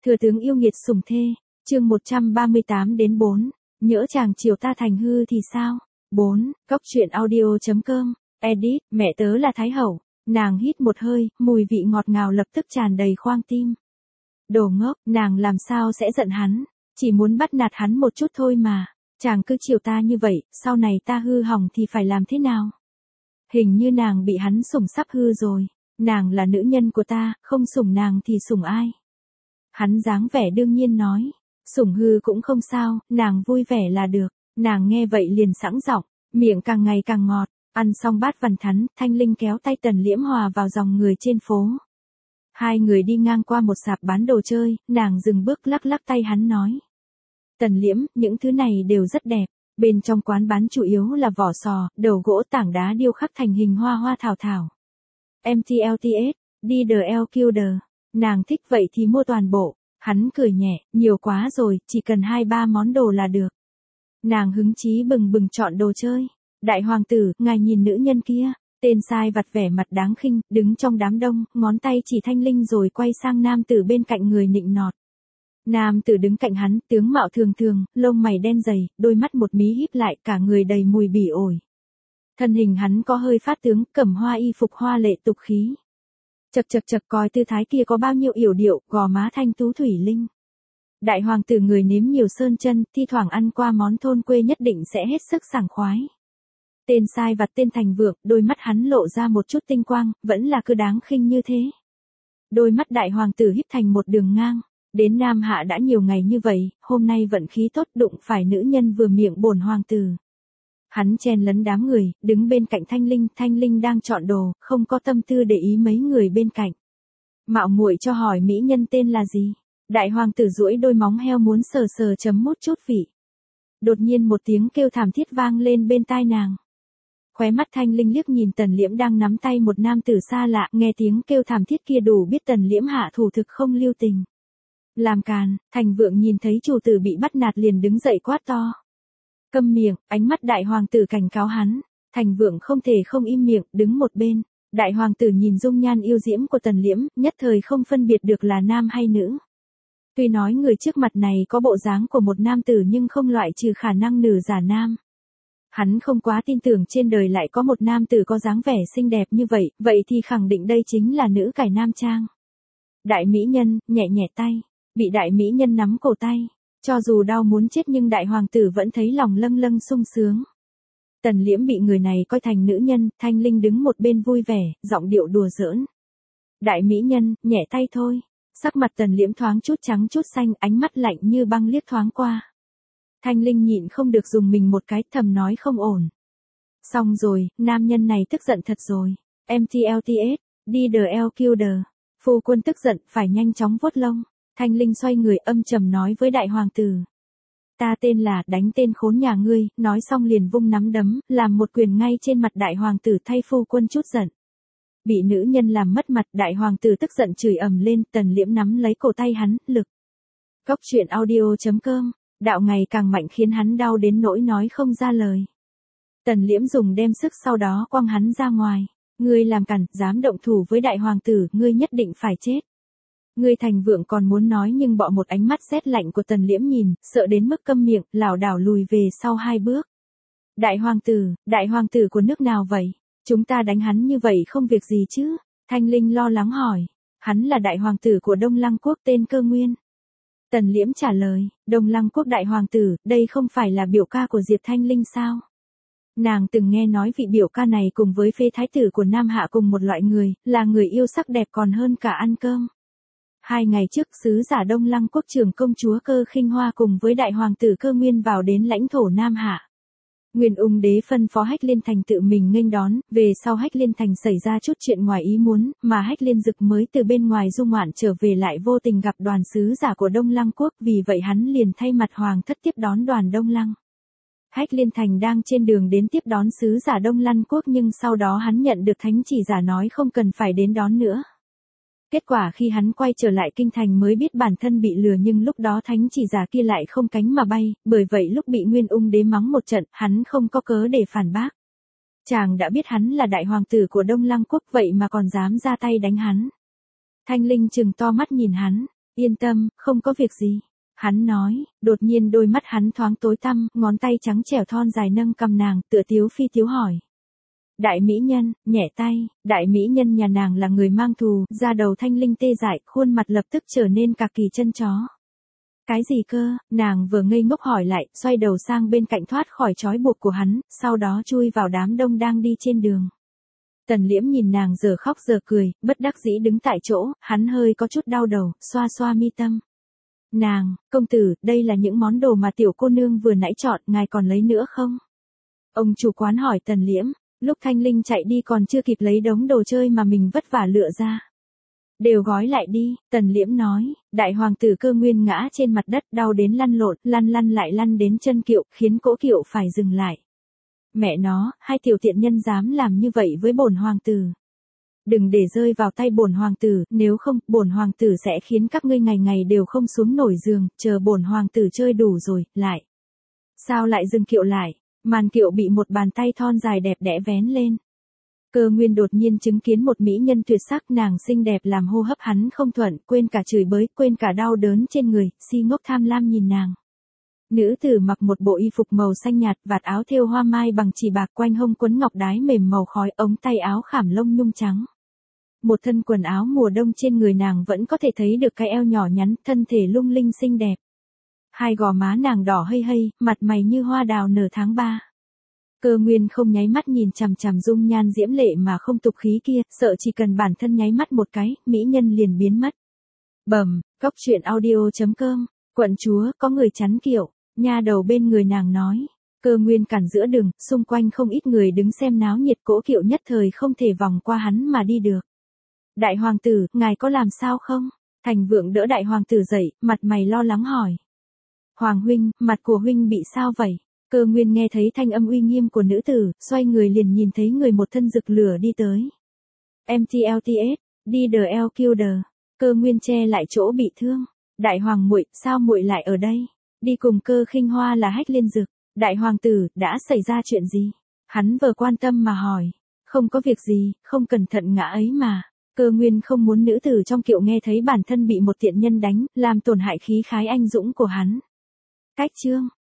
Thừa tướng yêu nghiệt sủng thê, chương 138 đến 4, nhỡ chàng chiều ta thành hư thì sao? 4, Cóc truyện audio.com, edit, mẹ tớ là Thái Hậu, nàng hít một hơi, mùi vị ngọt ngào lập tức tràn đầy khoang tim. Đồ ngốc, nàng làm sao sẽ giận hắn, chỉ muốn bắt nạt hắn một chút thôi mà, chàng cứ chiều ta như vậy, sau này ta hư hỏng thì phải làm thế nào? Hình như nàng bị hắn sủng sắp hư rồi, nàng là nữ nhân của ta, không sủng nàng thì sủng ai? Hắn dáng vẻ đương nhiên nói, sủng hư cũng không sao, nàng vui vẻ là được, nàng nghe vậy liền sẵn giọng, miệng càng ngày càng ngọt, ăn xong bát vằn thắn, Thanh Linh kéo tay Tần Liễm hòa vào dòng người trên phố. Hai người đi ngang qua một sạp bán đồ chơi, nàng dừng bước lắc lắc tay hắn nói. Tần Liễm, những thứ này đều rất đẹp, bên trong quán bán chủ yếu là vỏ sò, đầu gỗ tảng đá điêu khắc thành hình hoa hoa thảo thảo. MTLTS, DLQD. Nàng thích vậy thì mua toàn bộ, hắn cười nhẹ, nhiều quá rồi, chỉ cần 2-3 món đồ là được. Nàng hứng chí bừng bừng chọn đồ chơi. Đại hoàng tử, ngài nhìn nữ nhân kia, tên sai vặt vẻ mặt đáng khinh, đứng trong đám đông, ngón tay chỉ Thanh Linh rồi quay sang nam tử bên cạnh người nịnh nọt. Nam tử đứng cạnh hắn, tướng mạo thường thường, lông mày đen dày, đôi mắt một mí híp lại, cả người đầy mùi bỉ ổi. Thân hình hắn có hơi phát tướng, cẩm hoa y phục hoa lệ tục khí. Chật coi tư thái kia có bao nhiêu yểu điệu, gò má thanh tú thủy linh. Đại hoàng tử người nếm nhiều sơn chân, thi thoảng ăn qua món thôn quê nhất định sẽ hết sức sảng khoái. Tên sai vặt tên Thành Vượng, đôi mắt hắn lộ ra một chút tinh quang, vẫn là cứ đáng khinh như thế. Đôi mắt đại hoàng tử híp thành một đường ngang, đến Nam Hạ đã nhiều ngày như vậy, hôm nay vận khí tốt đụng phải nữ nhân vừa miệng bổn hoàng tử. Hắn chen lấn đám người, đứng bên cạnh Thanh Linh đang chọn đồ, không có tâm tư để ý mấy người bên cạnh. Mạo muội cho hỏi mỹ nhân tên là gì? Đại hoàng tử duỗi đôi móng heo muốn sờ chấm mút chút vị. Đột nhiên một tiếng kêu thảm thiết vang lên bên tai nàng. Khóe mắt Thanh Linh liếc nhìn Tần Liễm đang nắm tay một nam tử xa lạ, nghe tiếng kêu thảm thiết kia đủ biết Tần Liễm hạ thủ thực không lưu tình. Làm càn, Thành Vượng nhìn thấy chủ tử bị bắt nạt liền đứng dậy quát to. Câm miệng, ánh mắt đại hoàng tử cảnh cáo hắn. Thành Vượng không thể không im miệng, đứng một bên. Đại hoàng tử nhìn dung nhan yêu diễm của Tần Liễm, nhất thời không phân biệt được là nam hay nữ. Tuy nói người trước mặt này có bộ dáng của một nam tử nhưng không loại trừ khả năng nữ giả nam. Hắn không quá tin tưởng trên đời lại có một nam tử có dáng vẻ xinh đẹp như vậy, vậy thì khẳng định đây chính là nữ cải nam trang. Đại mỹ nhân, nhẹ nhẹ tay, bị đại mỹ nhân nắm cổ tay. Cho dù đau muốn chết nhưng đại hoàng tử vẫn thấy lòng lâng lâng sung sướng. Tần Liễm bị người này coi thành nữ nhân, Thanh Linh đứng một bên vui vẻ, giọng điệu đùa giỡn. Đại mỹ nhân, nhẹ tay thôi. Sắc mặt Tần Liễm thoáng chút trắng chút xanh, ánh mắt lạnh như băng liếc thoáng qua. Thanh Linh nhịn không được dùng mình một cái, thầm nói không ổn. Xong rồi, nam nhân này tức giận thật rồi. MTLTS, DLQD. Phu quân tức giận, phải nhanh chóng vuốt lông. Thanh Linh xoay người âm trầm nói với đại hoàng tử. Ta tên là, đánh tên khốn nhà ngươi, nói xong liền vung nắm đấm, làm một quyền ngay trên mặt đại hoàng tử thay phu quân chút giận. Bị nữ nhân làm mất mặt, đại hoàng tử tức giận chửi ầm lên, Tần Liễm nắm lấy cổ tay hắn, lực. Cóc truyện audio.com, đạo ngày càng mạnh khiến hắn đau đến nỗi nói không ra lời. Tần Liễm dùng đem sức sau đó quăng hắn ra ngoài. Ngươi làm cản, dám động thủ với đại hoàng tử, ngươi nhất định phải chết. Ngươi Thành Vượng còn muốn nói nhưng bỏ một ánh mắt sét lạnh của Tần Liễm nhìn, sợ đến mức câm miệng, lảo đảo lùi về sau 2 bước. Đại hoàng tử của nước nào vậy? Chúng ta đánh hắn như vậy không việc gì chứ? Thanh Linh lo lắng hỏi. Hắn là đại hoàng tử của Đông Lăng quốc tên Cơ Nguyên. Tần Liễm trả lời, Đông Lăng quốc đại hoàng tử, đây không phải là biểu ca của Diệp Thanh Linh sao? Nàng từng nghe nói vị biểu ca này cùng với phê thái tử của Nam Hạ cùng một loại người, là người yêu sắc đẹp còn hơn cả ăn cơm. 2 ngày trước sứ giả Đông Lăng quốc trưởng công chúa Cơ Khinh Hoa cùng với đại hoàng tử Cơ Nguyên vào đến lãnh thổ Nam Hạ. Nguyên Ung đế phân phó Hách Liên Thành tự mình nghênh đón, về sau Hách Liên Thành xảy ra chút chuyện ngoài ý muốn, mà Hách Liên Dực mới từ bên ngoài du ngoạn trở về lại vô tình gặp đoàn sứ giả của Đông Lăng quốc, vì vậy hắn liền thay mặt hoàng thất tiếp đón đoàn Đông Lăng. Hách Liên Thành đang trên đường đến tiếp đón sứ giả Đông Lăng quốc nhưng sau đó hắn nhận được thánh chỉ giả nói không cần phải đến đón nữa. Kết quả khi hắn quay trở lại kinh thành mới biết bản thân bị lừa nhưng lúc đó thánh chỉ giả kia lại không cánh mà bay, bởi vậy lúc bị Nguyên Ung đế mắng một trận, hắn không có cớ để phản bác. Chàng đã biết hắn là đại hoàng tử của Đông Lăng quốc vậy mà còn dám ra tay đánh hắn. Thanh Linh trừng to mắt nhìn hắn, Yên tâm, không có việc gì. Hắn nói, đột nhiên đôi mắt hắn thoáng tối tăm, ngón tay trắng trẻo thon dài nâng cầm nàng, tựa tiếu phi tiếu hỏi. Đại mỹ nhân, nhẹ tay, đại mỹ nhân nhà nàng là người mang thù, da đầu thanh linh tê dại, khuôn mặt lập tức trở nên cà kỳ chân chó. Cái gì cơ, nàng vừa ngây ngốc hỏi lại, xoay đầu sang bên cạnh thoát khỏi trói buộc của hắn, sau đó chui vào đám đông đang đi trên đường. Tần Liễm nhìn nàng giờ khóc giờ cười, bất đắc dĩ đứng tại chỗ, hắn hơi có chút đau đầu, xoa xoa mi tâm. Nàng, công tử, đây là những món đồ mà tiểu cô nương vừa nãy chọn, ngài còn lấy nữa không? Ông chủ quán hỏi Tần Liễm, lúc Thanh Linh chạy đi còn chưa kịp lấy đống đồ chơi mà mình vất vả lựa ra. Đều gói lại đi, Tần Liễm nói, đại hoàng tử Cơ Nguyên ngã trên mặt đất đau đến lăn lộn, lăn lại lăn đến chân kiệu, khiến cỗ kiệu phải dừng lại. Mẹ nó, hai tiểu tiện nhân dám làm như vậy với bổn hoàng tử. Đừng để rơi vào tay bổn hoàng tử, nếu không, bổn hoàng tử sẽ khiến các ngươi ngày ngày đều không xuống nổi giường, chờ bổn hoàng tử chơi đủ rồi, lại. Sao lại dừng kiệu lại? Màn kiệu bị một bàn tay thon dài đẹp đẽ vén lên. Cơ Nguyên đột nhiên chứng kiến một mỹ nhân tuyệt sắc, nàng xinh đẹp làm hô hấp hắn không thuận, quên cả chửi bới, quên cả đau đớn trên người, si ngốc tham lam nhìn nàng. Nữ tử mặc một bộ y phục màu xanh nhạt, vạt áo thêu hoa mai bằng chỉ bạc, quanh hông quấn ngọc đái mềm màu khói, ống tay áo khảm lông nhung trắng. Một thân quần áo mùa đông trên người nàng vẫn có thể thấy được cái eo nhỏ nhắn, thân thể lung linh xinh đẹp. Hai gò má nàng đỏ hây hây, mặt mày như hoa đào nở tháng 3. Cơ Nguyên không nháy mắt nhìn chằm chằm dung nhan diễm lệ mà không tục khí kia, sợ chỉ cần bản thân nháy mắt một cái, mỹ nhân liền biến mất. Bẩm, cóc truyện audio.com, quận chúa, có người chắn kiệu, nha đầu bên người nàng nói. Cơ Nguyên cản giữa đường, xung quanh không ít người đứng xem náo nhiệt, cỗ kiệu nhất thời không thể vòng qua hắn mà đi được. Đại hoàng tử, ngài có làm sao không? Thành Vượng đỡ đại hoàng tử dậy, mặt mày lo lắng hỏi. Hoàng huynh, mặt của huynh bị sao vậy? Cơ Nguyên nghe thấy thanh âm uy nghiêm của nữ tử, xoay người liền nhìn thấy người một thân rực lửa đi tới. MTLTS, DDLQD. Cơ Nguyên che lại chỗ bị thương. Đại hoàng muội, sao muội lại ở đây? Đi cùng Cơ Khinh Hoa là Hách Liên Dực. Đại hoàng tử, đã xảy ra chuyện gì? Hắn vừa quan tâm mà hỏi. Không có việc gì, không cẩn thận ngã ấy mà. Cơ Nguyên không muốn nữ tử trong kiệu nghe thấy bản thân bị một tiện nhân đánh, làm tổn hại khí khái anh dũng của hắn. Cách chương